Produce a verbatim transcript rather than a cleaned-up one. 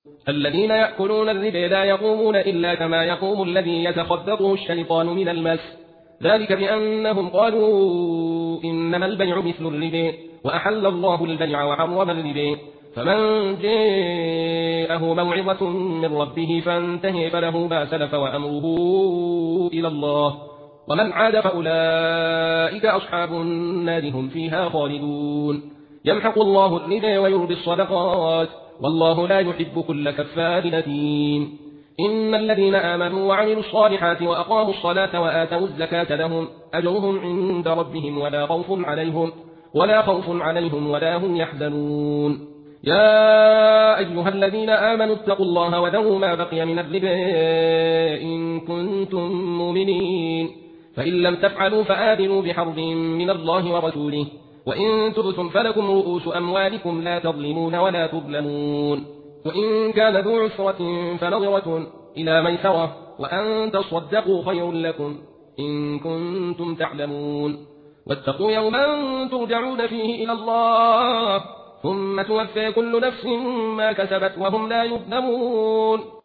الذين يأكلون الربا لا يقومون إلا كما يقوم الذي يتخبطه الشيطان من المس، ذلك بأنهم قالوا إنما البيع مثل الربا وأحل الله البيع وحرم الربا. فمن جاءه موعظة من ربه فانتهي فله ما سلف وأمره إلى الله، ومن عاد فأولئك أصحاب النار هم فيها خالدون. يمحق الله الربا ويربي الصدقات والله لا يحب كل كفار أثيم. إن الذين آمنوا وعملوا الصالحات وأقاموا الصلاة وآتوا الزكاة لهم أجرهم عند ربهم ولا خوف عليهم ولا خوف عليهم ولا هم يحزنون. يا أيها الذين آمنوا اتقوا الله وذروا ما بقي من الربا إن كنتم مؤمنين، فإن لم تفعلوا فآذنوا بحرب من الله ورسوله، وإن تبتم فلكم رؤوس أموالكم لا تظلمون ولا تظلمون. وإن كان ذو عسرة فنظرة إلى ميسرة وأن تصدقوا خير لكم إن كنتم تعلمون. واتقوا يوما ترجعون فيه إلى الله ثم توفى كل نفس ما كسبت وهم لا يظلمون.